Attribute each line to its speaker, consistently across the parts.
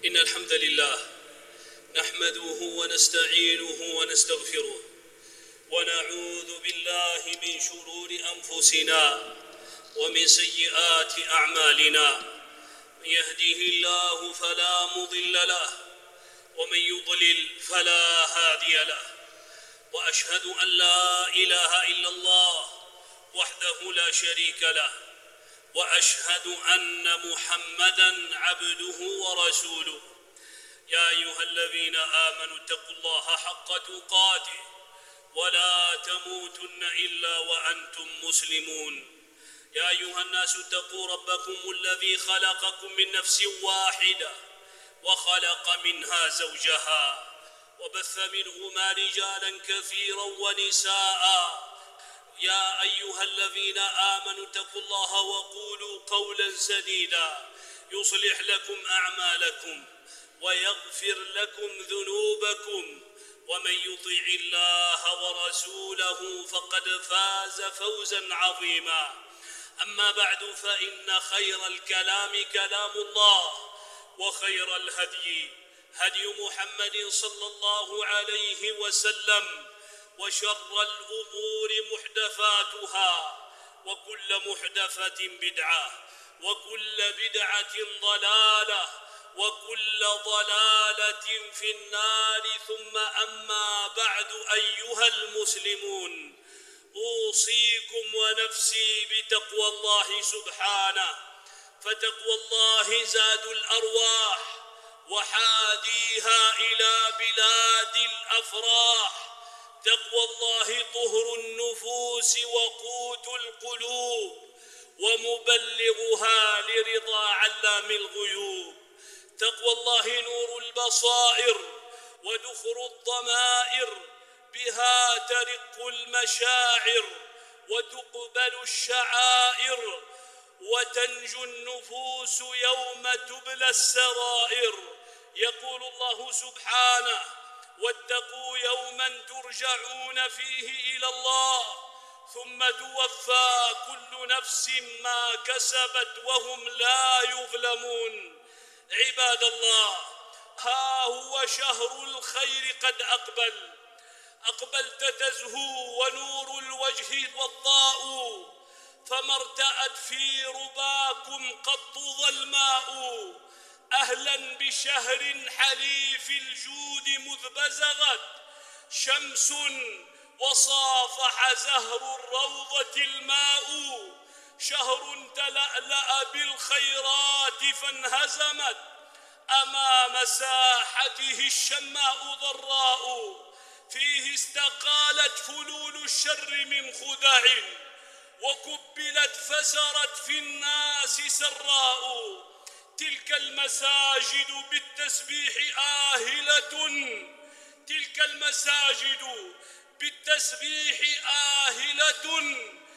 Speaker 1: إن الحمد لله نحمده ونستعينه ونستغفره ونعوذ بالله من شرور أنفسنا ومن سيئات أعمالنا. من يهده الله فلا مضل له ومن يضلل فلا هادي له، وأشهد أن لا إله إلا الله وحده لا شريك له، وأشهد أن محمدًا عبده ورسوله. يا أيها الذين آمنوا اتقوا الله حق تقاته ولا تموتن إلا وأنتم مسلمون. يا أيها الناس اتقوا ربكم الذي خلقكم من نفس واحدة وخلق منها زوجها وبث منهما رجالا كثيرا ونساء. يا أيها الذين آمنوا اتقوا الله وقولوا قولا سديدا يصلح لكم أعمالكم ويغفر لكم ذنوبكم، ومن يطع الله ورسوله فقد فاز فوزا عظيما. أما بعد، فإن خير الكلام كلام الله، وخير الهدي هدي محمد صلى الله عليه وسلم، وشر الأمور محدثاتها، وكل محدثة بدعة، وكل بدعة ضلالة، وكل ضلالة في النار. ثم أما بعد، أيها المسلمون، أوصيكم ونفسي بتقوى الله سبحانه، فتقوى الله زاد الأرواح وحاديها إلى بلاد الأفراح. تقوى الله طهر النفوس وقوت القلوب ومبلغها لرضا علام الغيوب. تقوى الله نور البصائر ودخر الضمائر، بها ترق المشاعر وتقبل الشعائر، وتنجو النفوس يوم تبلى السرائر. يقول الله سبحانه: واتقوا يوما ترجعون فيه إلى الله ثم توفى كل نفس ما كسبت وهم لا يظلمون. عباد الله، ها هو شهر الخير قد أقبلت تزهو ونور الوجه والضاء، فما ارتأت في رباكم قط ظلماء. أهلا بشهر حليف الجود مذ بزغت شمس وصافح زهر الروضة الماء. شهر تلألأ بالخيرات فانهزمت أمام ساحته الشماء ضراء. فيه استقالت فلول الشر من خدع وكبلت فسرت في الناس سراء. تلك المساجد بالتسبيح آهلة، تلك المساجد بالتسبيح آهلة،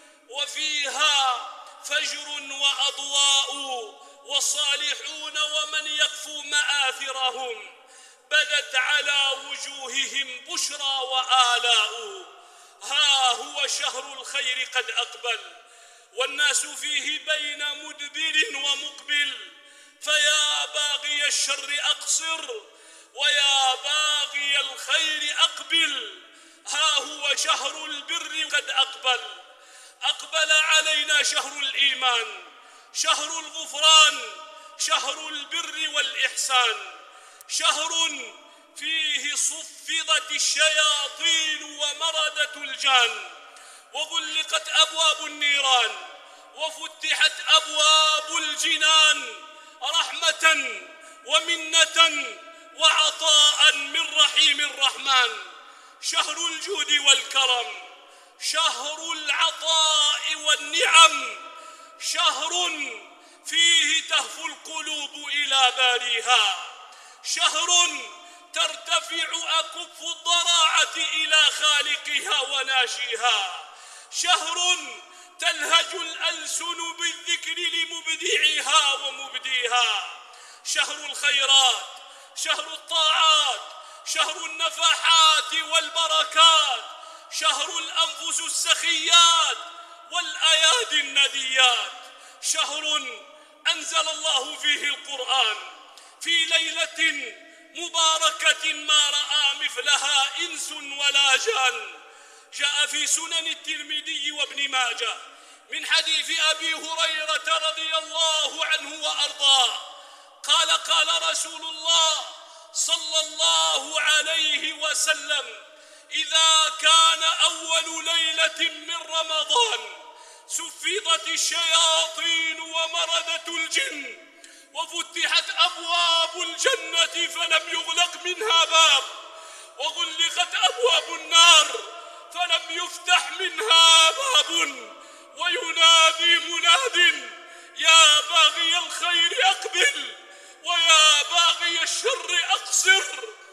Speaker 1: وفيها فجر وأضواء، والصالحون ومن يقفو مآثرهم بدت على وجوههم بشرى وآلاء. ها هو شهر الخير قد أقبل، والناس فيه بين مدبر ومقبل، فيا باغي الشر أقصر ويا باغي الخير أقبل. ها هو شهر البر قد أقبل علينا شهر الإيمان، شهر الغفران، شهر البر والإحسان، شهر فيه صفدت الشياطين ومردت الجان، وغلقت أبواب النيران وفتحت أبواب الجنان، رحمة ومنة وعطاء من رحيم الرحمن. شهر الجود والكرم، شهر العطاء والنعم، شهر فيه تهفو القلوب إلى باريها، شهر ترتفع أكف الضراعة إلى خالقها وناشيها، شهر تلهج الألسن بالذكر لمبدعها ومبديها. شهر الخيرات، شهر الطاعات، شهر النفحات والبركات، شهر الأنفس السخيات والأيادي النديات، شهر أنزل الله فيه القرآن، في ليلة مباركة ما رأى مثلها إنس ولا جان. جاء في سنن الترمذي وابن ماجه من حديث أبي هريرة رضي الله عنه وأرضاه قال قال رسول الله صلى الله عليه وسلم: إذا كان أول ليلة من رمضان سفضت الشياطين ومردت الجن وفتحت أبواب الجنة فلم يغلق منها باب وغلقت أبواب النار فلم يفتح منها باب، وينادي مناد: يا باغي الخير أقبل ويا باغي الشر أقصر،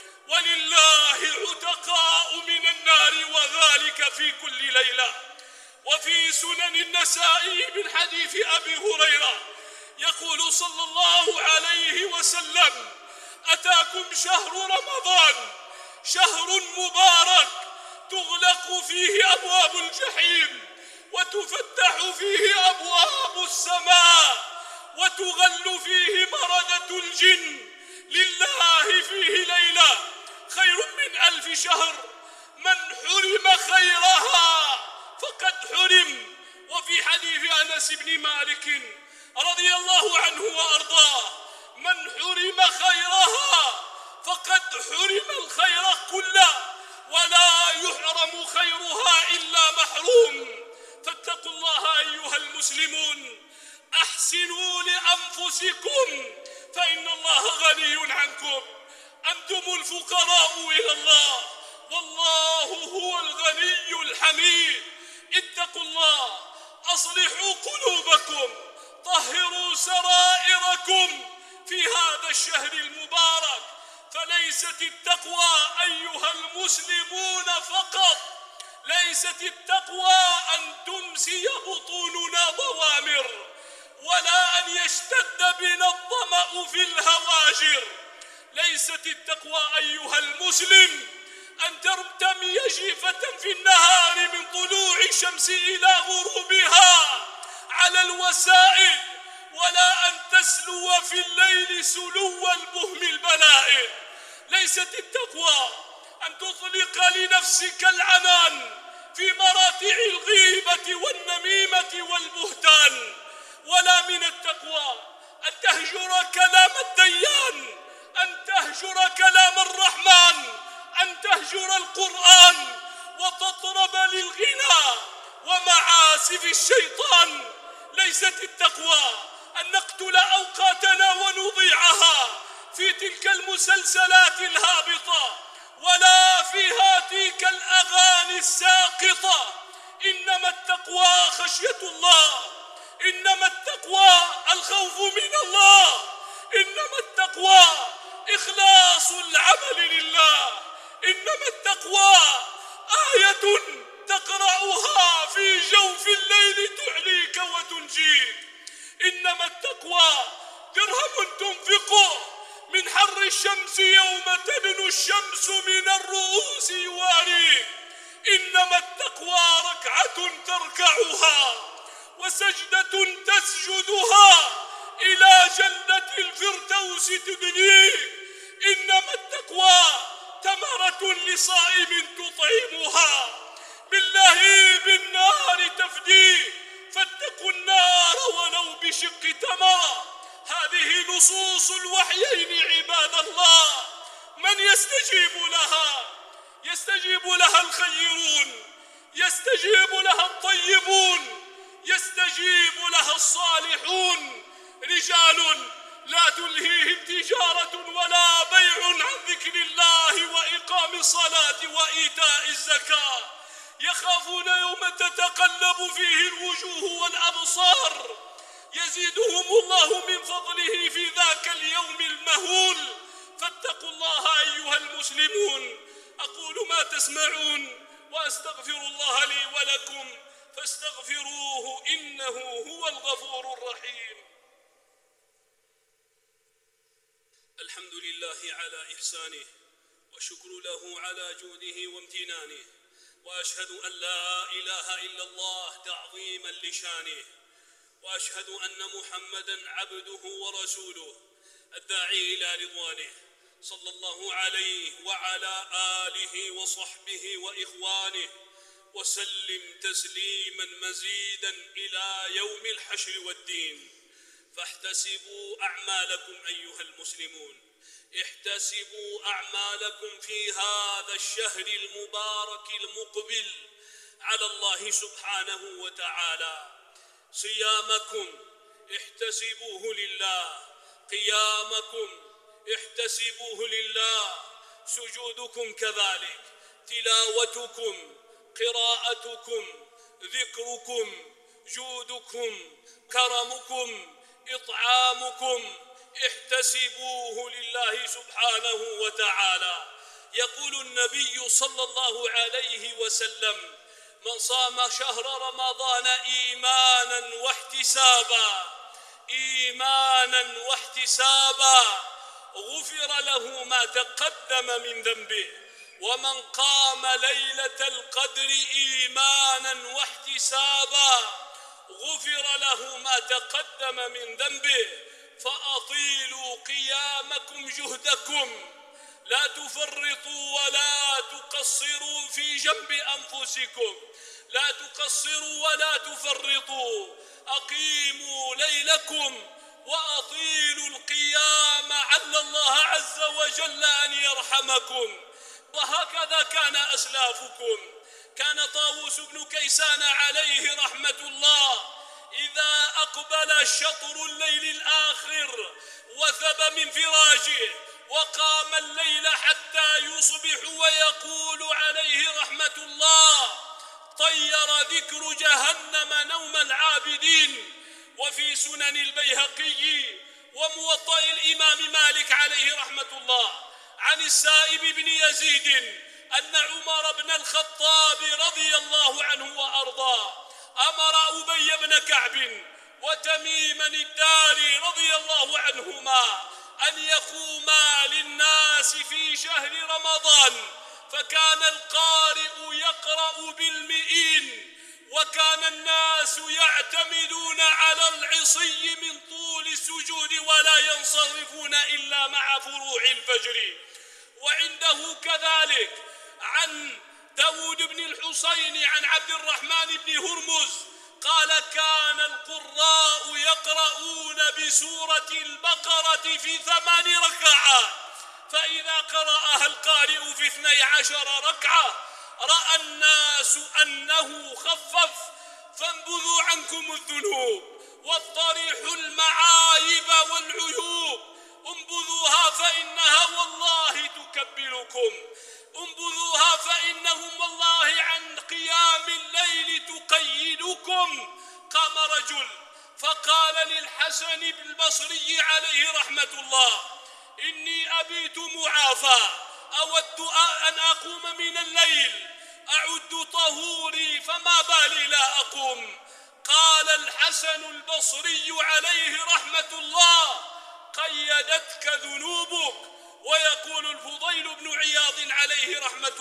Speaker 1: ولله عتقاء من النار وذلك في كل ليلة. وفي سنن النسائي من حديث أبي هريرة يقول صلى الله عليه وسلم: أتاكم شهر رمضان شهر مبارك تغلق فيه أبواب الجحيم وتفتح فيه أبواب السماء وتغل فيه مردة الجن، لله فيه ليلة خير من 1000 شهر، من حرم خيرها فقد حرم. وفي حديث أنس بن مالك رضي الله عنه وأرضاه: من حرم خيرها فقد حرم الخير كله، ولا يحرم خيرها إلا محروم. فاتقوا الله أيها المسلمون، أحسنوا لأنفسكم فإن الله غني عنكم، أنتم الفقراء إلى الله والله هو الغني الحميد. اتقوا الله، أصلحوا قلوبكم، طهروا سرائركم في هذا الشهر المبارك، فليست التقوى أيها المسلمون فقط، ليست التقوى أن تمسي بطوننا ضوامر، ولا أن يشتد بنا الظمأ في الهواجر. ليست التقوى أيها المسلم أن ترتمي جيفة في النهار من طلوع الشمس إلى غروبها على الوسائل، ولا أن تسلو في الليل سلو البهم البلائل. ليست التقوى أن تطلق لنفسك العنان في مراتع الغيبة والنميمة والبهتان، ولا من التقوى أن تهجر كلام الديان، أن تهجر كلام الرحمن، أن تهجر القرآن وتطرب للغنى ومعازف الشيطان. ليست التقوى أن نقتل أوقاتنا ونضيعها في تلك المسلسلات الهابطة ولا في هاتيك الأغاني الساقطة. إنما التقوى خشية الله، إنما التقوى الخوف من الله، إنما التقوى إخلاص العمل لله، إنما التقوى آية تقرأها في جوف الليل تعليك وتنجيك، إنما التقوى درهم تنفقه من حر الشمس يوم تدنو الشمس من الرؤوس يواريك، إنما التقوى ركعة تركعها وسجدة تسجدها إلى جنة الفردوس تدنيك، إنما التقوى تمرة لصائم تطعمها باللهيب النار تفديه، فاتقوا النار ولو بشق تمرة. هذه نصوص الوحيين عباد الله، من يستجيب لها؟ يستجيب لها الخيرون، يستجيب لها الطيبون، يستجيب لها الصالحون، رجال لا تلهيهم تجارة ولا بيع عن ذكر الله وإقام الصلاة وإيتاء الزكاة، يخافون يوما تتقلب فيه الوجوه والأبصار، يزيدهم الله من فضله في ذاك اليوم المهول. فاتقوا الله أيها المسلمون. أقول ما تسمعون وأستغفر الله لي ولكم فاستغفروه إنه هو الغفور الرحيم. الحمد لله على إحسانه، وشكر له على جوده وامتنانه، وأشهد أن لا إله إلا الله تعظيما لشانه، وأشهد أن محمدا عبده ورسوله الداعي إلى رضوانه، صلى الله عليه وعلى آله وصحبه وإخوانه وسلم تسليما مزيدا إلى يوم الحشر والدين. فاحتسبوا أعمالكم أيها المسلمون، احتسبوا أعمالكم في هذا الشهر المبارك المقبل على الله سبحانه وتعالى. صيامكم احتسبوه لله، قيامكم احتسبوه لله، سجودكم كذلك، تلاوتكم، قراءتكم، ذكركم، جودكم، كرمكم، إطعامكم، احتسبوه لله سبحانه وتعالى. يقول النبي صلى الله عليه وسلم: من صام شهر رمضان إيمانا واحتسابا غفر له ما تقدم من ذنبه. ومن قام ليلة القدر إيمانا واحتسابا غفر له ما تقدم من ذنبه. فأطيلوا قيامكم جهدكم، لا تفرطوا ولا تقصروا في جنب أنفسكم، لا تقصروا ولا تفرطوا، أقيموا ليلكم وأطيلوا القيام عل الله عز وجل أن يرحمكم. وهكذا كان أسلافكم. كان طاووس بن كيسان عليه رحمة الله إذا أقبل شطر الليل الآخر وثب من فراشه وقام الليل حتى يصبح ويقول عليه رحمة الله: طير ذكر جهنم نوم العابدين. وفي سنن البيهقي وموطأ الإمام مالك عليه رحمة الله عن السائب بن يزيد أن عمر بن الخطاب رضي الله عنه وأرضاه أمر أبي بن كعب وتميما الداري رضي الله عنهما أن يقوما للناس في شهر رمضان، فكان القارئ يقرأ بالمئين، وكان الناس يعتمدون على العصي من طول السجود ولا ينصرفون إلا مع فروع الفجر. وعنده كذلك عن داود بن الحصين عن عبد الرحمن بن هرمز قال: كان القراء يقرؤون بسورة البقرة في 8 ركعات، فإذا قرأها القارئ في 12 ركعة رأى الناس أنه خفف، فانبذوا عنكم الذنوب واطرحوا المعايب والعيوب، انبذوها فإنها والله تكبلكم، انبذوها فإنهم والله عن قيام الليل تقيدكم. قام رجل فقال للحسن البصري عليه رحمة الله: إني أبيت معافى، أود أن أقوم من الليل، أعد طهوري فما بالي لا أقوم. قال الحسن البصري عليه رحمة الله: قيدتك ذنوبك. ويقول الفضيل بن عياض عليه رحمة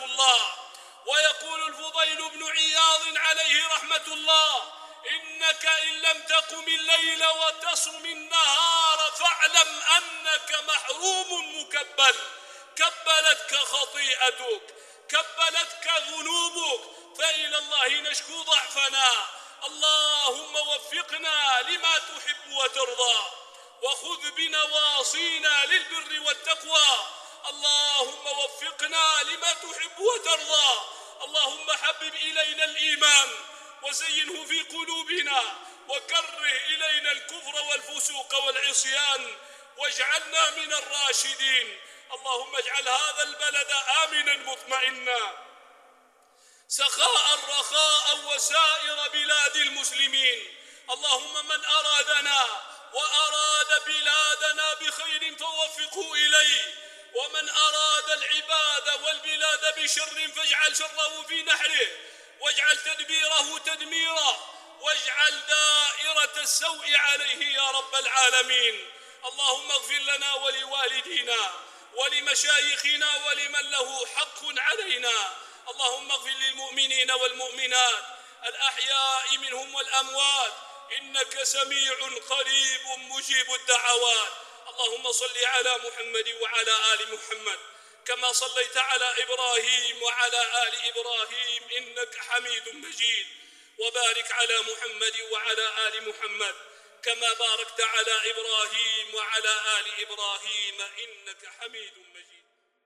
Speaker 1: الله: إنك إن لم تقم الليل وتصم النهار فاعلم أنك محروم مكبل، كبلتك خطيئتك، كبلتك ذنوبك، فإلى الله نشكو ضعفنا. اللهم وفقنا لما تحب وترضى، وخذ بنواصينا للبر والتقوى. اللهم وفقنا لما تحب وترضى. اللهم حبب إلينا الإيمان وزينه في قلوبنا، وكره إلينا الكفر والفسوق والعصيان، واجعلنا من الراشدين. اللهم اجعل هذا البلد آمنا مطمئنا، سخاء رخاء وسائر بلاد المسلمين. اللهم من أرادنا وأراد بلادنا بخير فوفقه إليه، ومن أراد العباد والبلاد بشر فاجعل شره في نحره، واجعل تدبيره تدميرا، واجعل دائرة السوء عليه يا رب العالمين. اللهم اغفر لنا ولوالدينا ولمشايخنا ولمن له حق علينا. اللهم اغفر للمؤمنين والمؤمنات الأحياء منهم والأموات، إنك سميع قريب مجيب الدعوات. اللهم صل على محمد وعلى آل محمد كما صليت على إبراهيم وعلى آل إبراهيم إنك حميد مجيد، وبارك على محمد وعلى آل محمد كما باركت على إبراهيم وعلى آل إبراهيم إنك حميد مجيد.